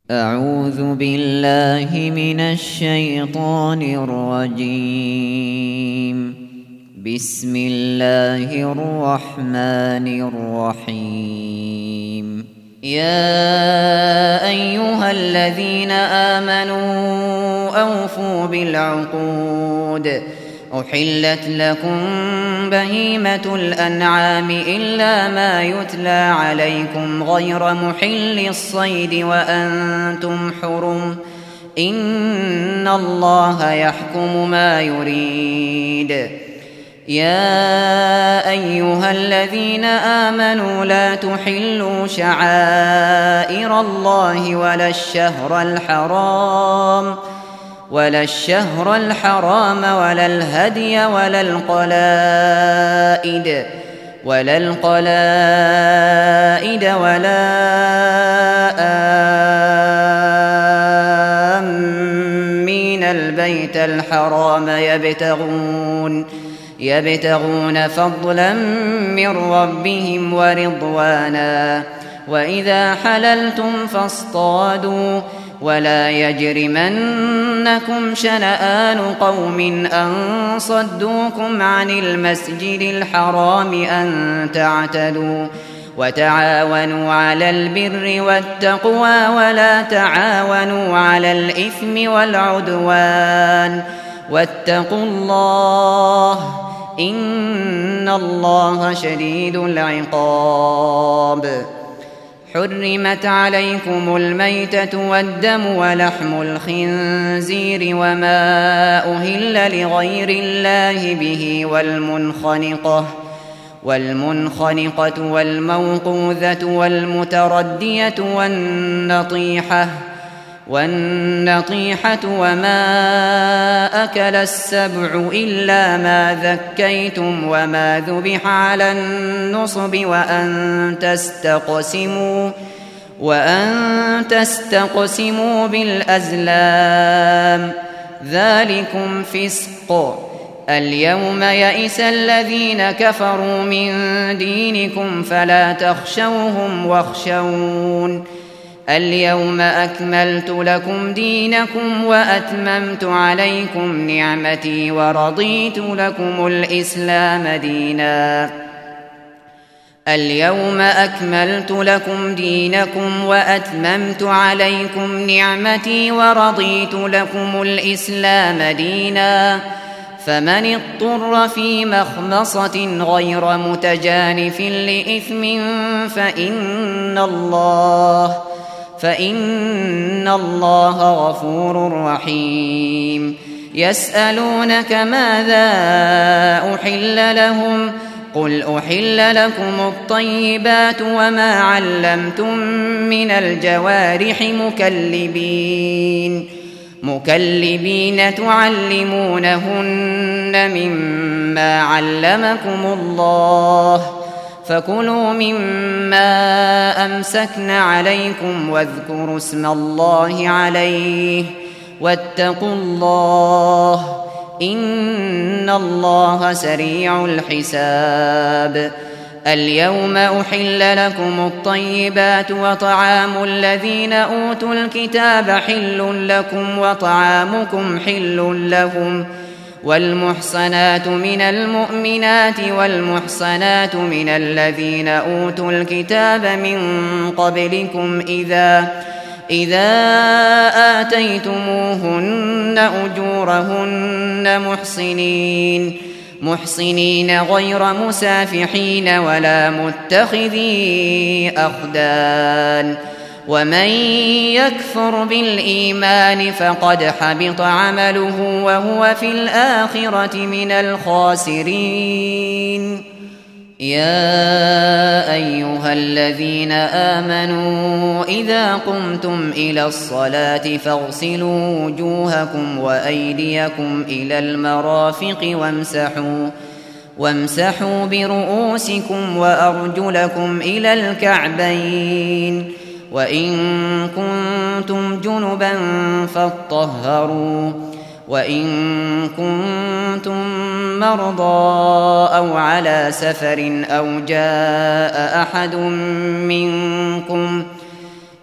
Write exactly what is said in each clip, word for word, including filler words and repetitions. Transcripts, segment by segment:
أعوذ بالله من الشيطان الرجيم. بسم الله الرحمن الرحيم. يا أيها الذين آمنوا أوفوا بالعقود. أحلت لكم بهيمة الأنعام إلا ما يتلى عليكم غير محل الصيد وأنتم حرم. إن الله يحكم ما يريد. يا أيها الذين آمنوا لا تحلوا شعائر الله ولا الشهر الحرام ولا الشهر الحرام ولا الهدي ولا القلائد ولا القلائد ولا آمين البيت الحرام يبتغون يبتغون فضلا من ربهم ورضوانا. وإذا حللتم فاصطادوا ولا يجرمنكم شنآن قوم أن صدوكم عن المسجد الحرام أن تعتدوا. وتعاونوا على البر والتقوى ولا تعاونوا على الإثم والعدوان واتقوا الله إن الله شديد العقاب. حرمت عليكم الميتة والدم ولحم الخنزير وما أهل لغير الله به والمنخنقة والمنخنقة والموقوذة والمتردية والنطيحة والنطيحة وما أكل السبع إلا ما ذكيتم وما ذبح على النصب وأن تستقسموا وأن تستقسموا بالأزلام ذلكم فسق. اليوم يئس الذين كفروا من دينكم فلا تخشوهم واخشون. اليوم أكملت لكم دينكم وأتممت عليكم نعمتي ورضيت لكم الإسلام دينا. اليوم أكملت لكم دينكم وأتممت عليكم نعمتي ورضيت لكم الإسلام دينا. فمن اضطر في مخمصة غير متجانف لإثم فإن الله فإن الله غفور رحيم. يسألونك ماذا أحل لهم قل أحل لكم الطيبات وما علمتم من الجوارح مكلبين مكلبين تعلمونهن مما علمكم الله فكلوا مما أمسكن عليكم واذكروا اسم الله عليه واتقوا الله إن الله سريع الحساب. اليوم أحل لكم الطيبات وطعام الذين أوتوا الكتاب حل لكم وطعامكم حل لهم. والمحصنات من المؤمنات والمحصنات من الذين أوتوا الكتاب من قبلكم إذا إذا آتيتموهن أجورهن محصنين محصنين غير مسافحين ولا متخذي أخدان. ومن يكفر بالإيمان فقد حبط عمله وهو في الآخرة من الخاسرين. يا أيها الذين آمنوا إذا قمتم إلى الصلاة فاغسلوا وجوهكم وأيديكم إلى المرافق وامسحوا وامسحوا برؤوسكم وأرجلكم إلى الكعبين. وإن كنتم جنبا فاطهروا وإن كنتم مرضى أو على سفر أو جاء أحد منكم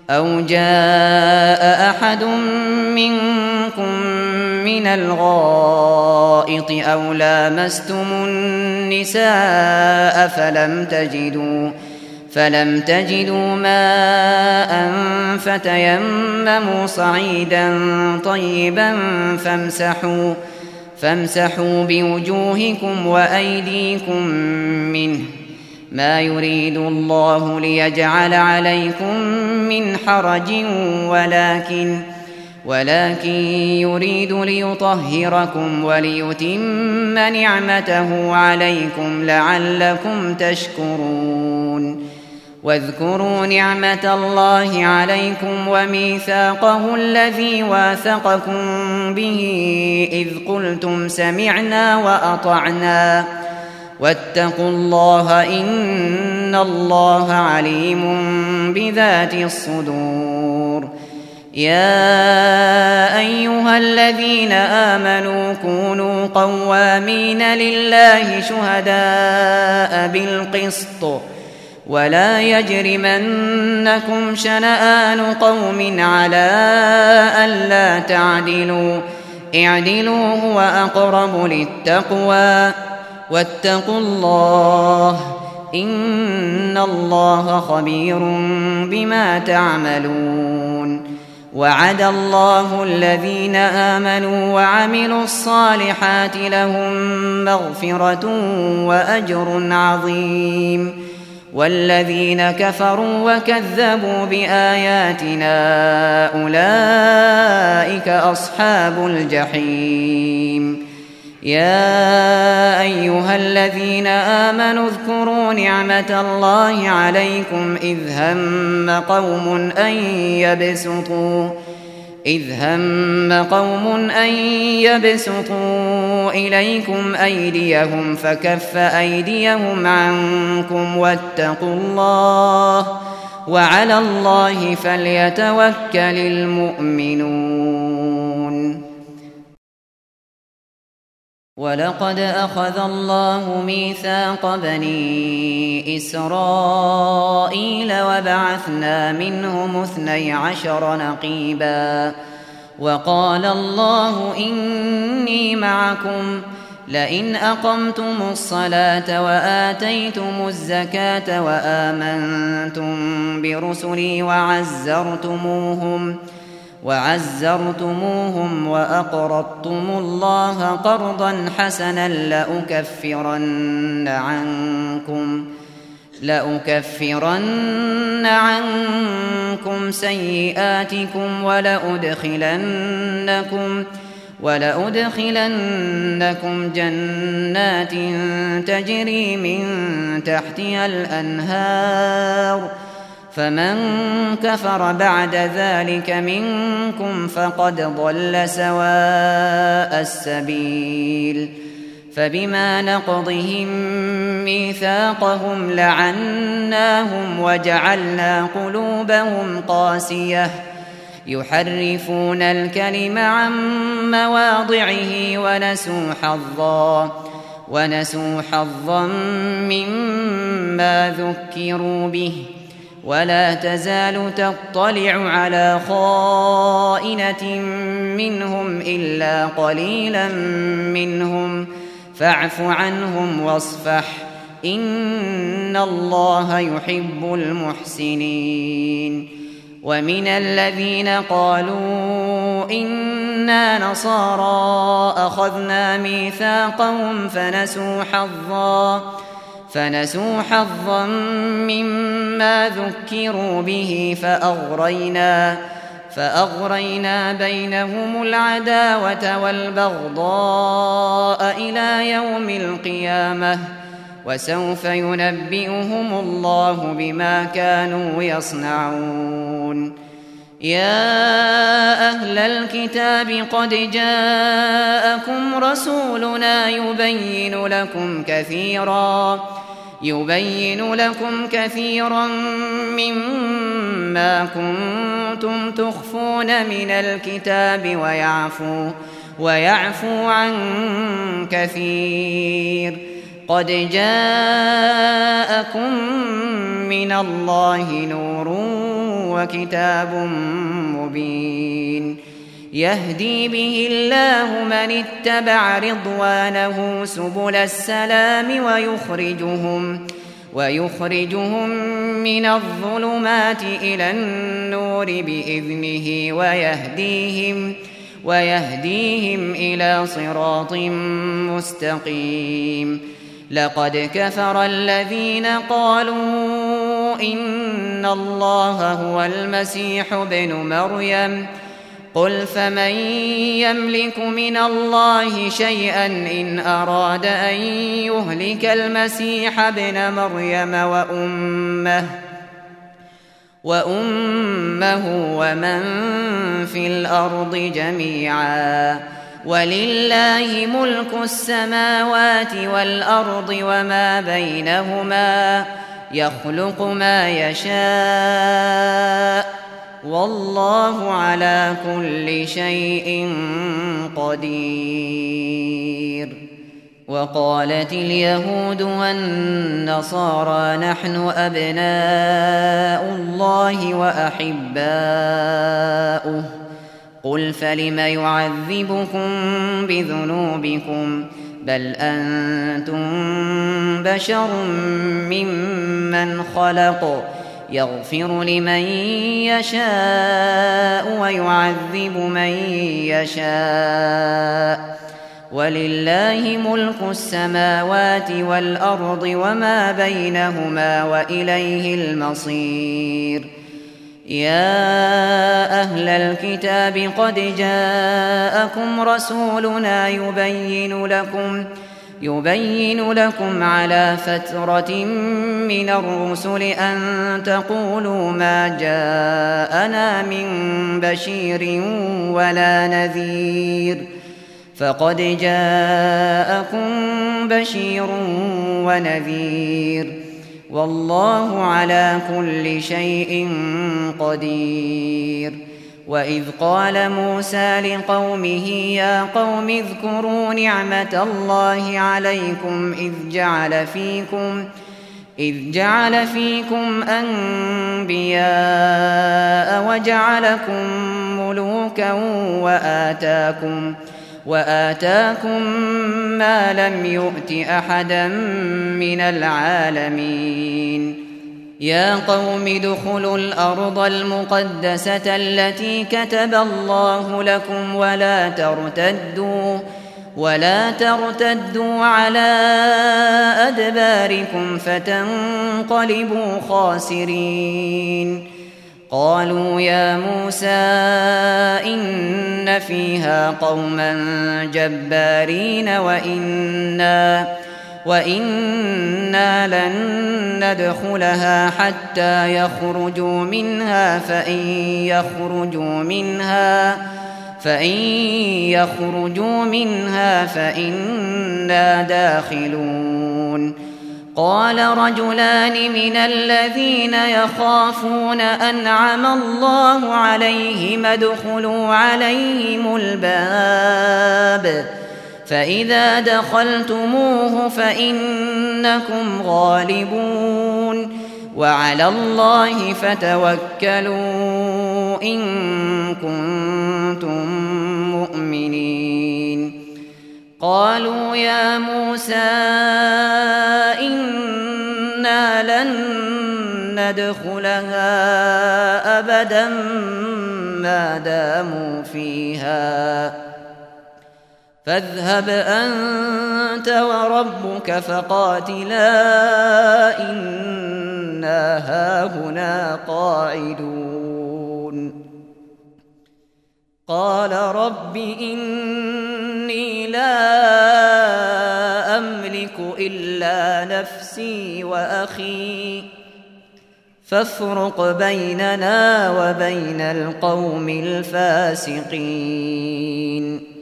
أو جاء أحد منكم من الغائط أو لامستم النساء فلم تجدوا فلم تجدوا ماء فتيمموا صعيدا طيبا فامسحوا فامسحوا بوجوهكم وأيديكم منه ما يريد الله ليجعل عليكم من حرج ولكن ولكن يريد ليطهركم وليتم نعمته عليكم لعلكم تشكرون واذكروا نعمة الله عليكم وميثاقه الذي واثقكم به إذ قلتم سمعنا وأطعنا واتقوا الله إن الله عليم بذات الصدور يا أيها الذين آمنوا كونوا قوامين لله شهداء بالقسط ولا يجرمنكم شنآن قوم على ألا تعدلوا اعدلوا هو أقرب للتقوى واتقوا الله إن الله خبير بما تعملون وعد الله الذين آمنوا وعملوا الصالحات لهم مغفرة وأجر عظيم والذين كفروا وكذبوا بآياتنا أولئك أصحاب الجحيم يا أيها الذين آمنوا اذكروا نعمة الله عليكم إذ هم قوم أن يبسطوا إذ هم قوم أن يبسطوا إليكم أيديهم فكف أيديهم عنكم واتقوا الله وعلى الله فليتوكل المؤمنون ولقد أخذ الله ميثاق بني إسرائيل وبعثنا منهم اثني عشر نقيبا وقال الله إني معكم لئن أقمتم الصلاة وآتيتم الزكاة وآمنتم برسلي وعزرتموهم وعزرتموهم وأقرضتم الله قرضا حسنا لأكفرن عنكم لأكفرن عنكم سيئاتكم ولأدخلنكم ولأدخلنكم جنات تجري من تحتها الأنهار فمن كفر بعد ذلك منكم فقد ضل سواء السبيل فبما نقضهم ميثاقهم لعناهم وجعلنا قلوبهم قاسية يحرفون الكلم عن مواضعه ونسوا حظا ونسوا حظا مما ذكروا به ولا تزال تطلع على خائنة منهم إلا قليلا منهم فاعف عنهم واصفح إن الله يحب المحسنين ومن الذين قالوا إنا نصارى أخذنا ميثاقهم فنسوا حظا فنسوا حظا مما ذكروا به فأغرينا فأغرينا بينهم العداوة والبغضاء إلى يوم القيامة وسوف ينبئهم الله بما كانوا يصنعون يا أهل الكتاب قد جاءكم رسولنا يبين لكم كثيرا يبين لكم كثيرا مما كنتم تخفون من الكتاب ويعفو ويعفو عن كثير قد جاءكم من الله نور وكتاب مبين يهدي به الله من اتبع رضوانه سبل السلام ويخرجهم ويخرجهم من الظلمات إلى النور بإذنه ويهديهم ويهديهم إلى صراط مستقيم لقد كفر الذين قالوا إن الله هو المسيح ابن مريم قل فمن يملك من الله شيئا إن أراد أن يهلك المسيح ابن مريم وأمه وأمه ومن في الأرض جميعا ولله ملك السماوات والأرض وما بينهما يخلق ما يشاء والله على كل شيء قدير وقالت اليهود والنصارى نحن أبناء الله وأحباؤه قل فلم يعذبكم بذنوبكم بل أنتم بشر ممن خلق يغفر لمن يشاء ويعذب من يشاء ولله ملك السماوات والأرض وما بينهما وإليه المصير يا أهل الكتاب قد جاءكم رسولنا يبين لكم يبين لكم على فترة من الرسل أن تقولوا ما جاءنا من بشير ولا نذير فقد جاءكم بشير ونذير والله على كل شيء قدير وإذ قال موسى لقومه يا قوم اذكروا نعمة الله عليكم إذ جعل فيكم إذ جعل فيكم أنبياء وجعلكم ملوكا وآتاكم وآتاكم ما لم يؤت أحدا من العالمين يا قوم ادخلوا الأرض المقدسة التي كتب الله لكم ولا ترتدوا ولا ترتدوا على أدباركم فتنقلبوا خاسرين قالوا يا موسى إن فيها قوما جبارين وإنا وإنا لن ندخلها حتى يخرجوا منها فإن يخرجوا منها فإن يخرجوا منها فإنا داخلون قال رجلان من الذين يخافون أنعم الله عليهم ادخلوا عليهم الباب فإذا دخلتموه فإنكم غالبون وعلى الله فتوكلوا إن كنتم مؤمنين قالوا يا موسى إنا لن ندخلها أبدا ما داموا فيها فاذهب أنت وربك فقاتلا إنا هاهنا قاعدون قال رب إني لا أملك إلا نفسي وأخي فافرق بيننا وبين القوم الفاسقين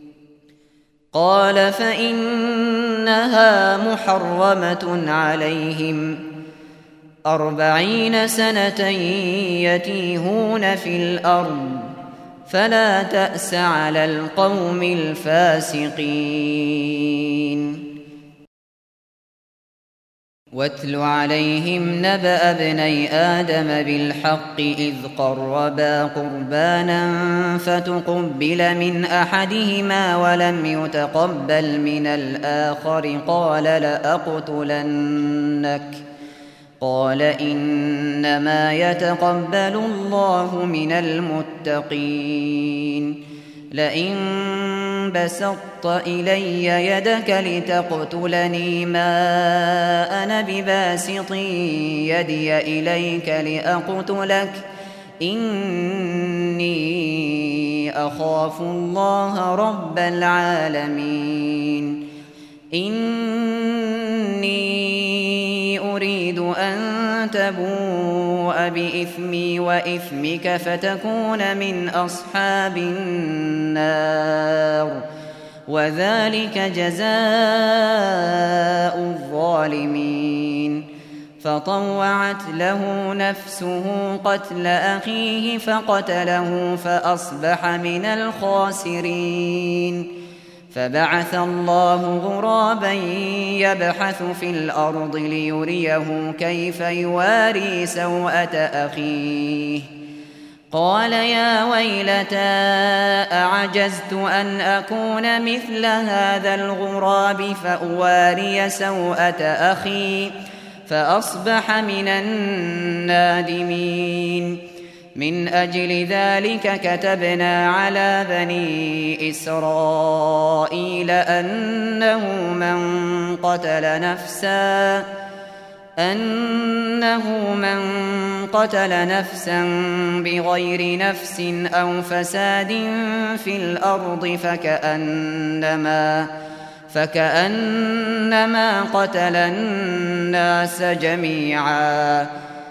قال فإنها محرمة عليهم أربعين سنة يتيهون في الأرض فلا تأس على القوم الفاسقين واتل عليهم نبأ ابني آدم بالحق إذ قربا قربانا فتقبل من أحدهما ولم يتقبل من الآخر قال لأقتلنك قال إنما يتقبل الله من المتقين لئن بسطت إلي يدك لتقتلني ما أنا بباسط يدي إليك لأقتلك إني أخاف الله رب العالمين إني أريد أن تبوء بإثمي وإثمك فتكون من أصحاب النار وذلك جزاء الظالمين فطوعت له نفسه قتل أخيه فقتله فأصبح من الخاسرين فبعث الله غرابا يبحث في الأرض ليريه كيف يواري سوءة أخيه قال يا ويلتى أعجزت أن أكون مثل هذا الغراب فأواري سوءة أخي فأصبح من النادمين من أجل ذلك كتبنا على بني إسرائيل أنه من قتل نفسا أنه من قتل نفسا بغير نفس أو فساد في الأرض فكأنما فكأنما قتل الناس جميعا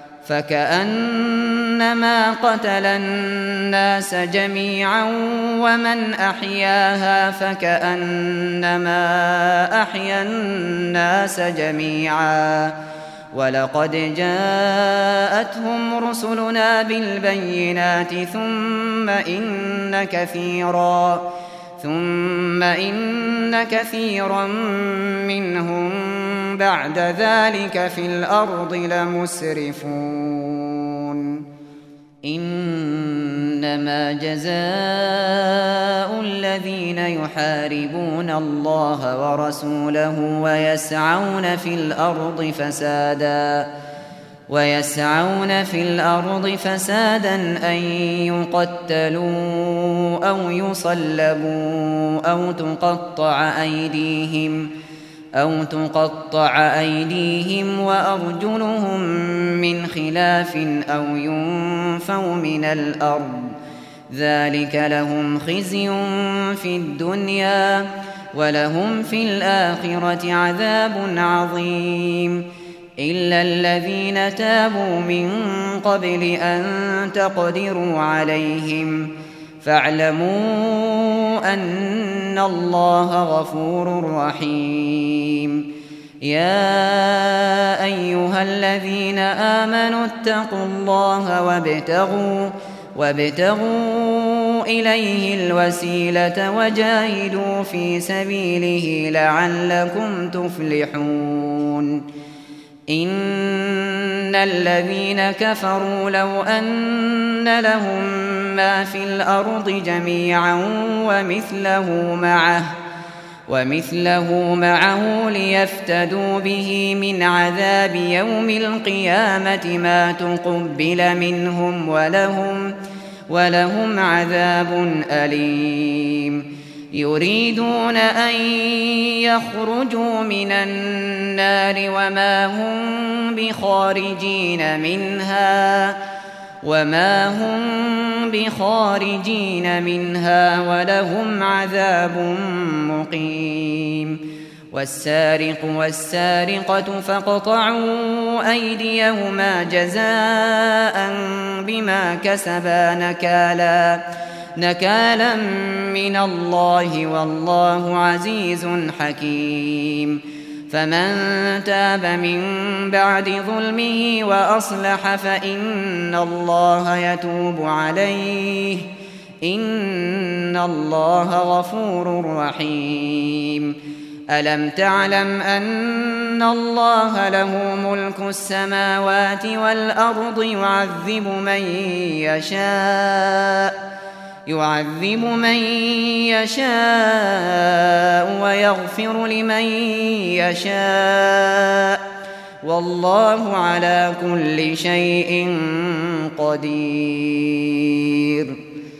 فكأنما قتل الناس جميعا ومن أحياها فكأنما أحيا الناس جميعا ولقد جاءتهم رسلنا بالبينات ثم إن كثيرا ثم إن كثيرا منهم بعد ذلك في الأرض لمسرفون إنما جزاء الذين يحاربون الله ورسوله ويسعون في الأرض فسادا ويسعون في الأرض فسادا أن يقتلوا أو يصلبوا أو تقطع أيديهم أو تقطع أيديهم وأرجلهم من خلاف أو ينفوا من الأرض ذلك لهم خزي في الدنيا ولهم في الآخرة عذاب عظيم إلا الذين تابوا من قبل أن تقدروا عليهم فاعلموا أن الله غفور رحيم يا أيها الذين آمنوا اتقوا الله وابتغوا وابتغوا إليه الوسيلة وجاهدوا في سبيله لعلكم تفلحون إن الذين كفروا لو أن لهم ما في الأرض جميعا ومثله معه ومثله معه ليفتدوا به من عذاب يوم القيامة ما تقبل منهم ولهم ولهم عذاب أليم يريدون أن يخرجوا من النار وما هم بخارجين منها وما هم بخارجين منها ولهم عذاب مقيم والسارق والسارقة فاقطعوا أيديهما جزاء بما كسبا نكالا نكالا من الله والله عزيز حكيم فمن تاب من بعد ظلمه وأصلح فإن الله يتوب عليه إن الله غفور رحيم ألم تعلم أن الله له ملك السماوات والأرض يعذب من يشاء يعذب من يشاء ويغفر لمن يشاء والله على كل شيء قدير.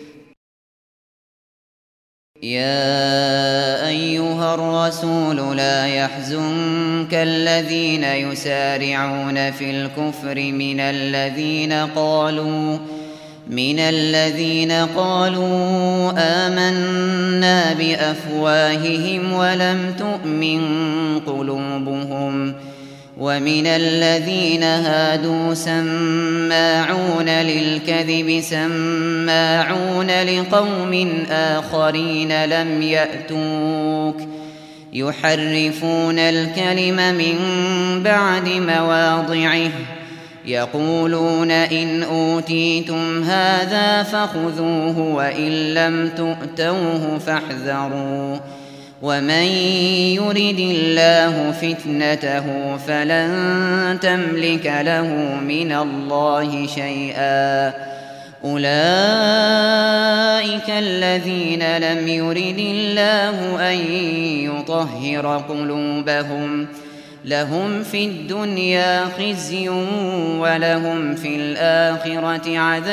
يا أيها الرسول لا يحزنك الذين يسارعون في الكفر من الذين قالوا من الذين قالوا آمنا بأفواههم ولم تؤمن قلوبهم ومن الذين هادوا سماعون للكذب سماعون لقوم آخرين لم يأتوك يحرفون الكلم من بعد مواضعه يقولون إن أوتيتم هذا فخذوه وإن لم تؤتوه فاحذروا ومن يرد الله فتنته فلن تملك له من الله شيئا أولئك الذين لم يرد الله أن يطهر قلوبهم لهم في الدنيا خزي ولهم في الآخرة عذاب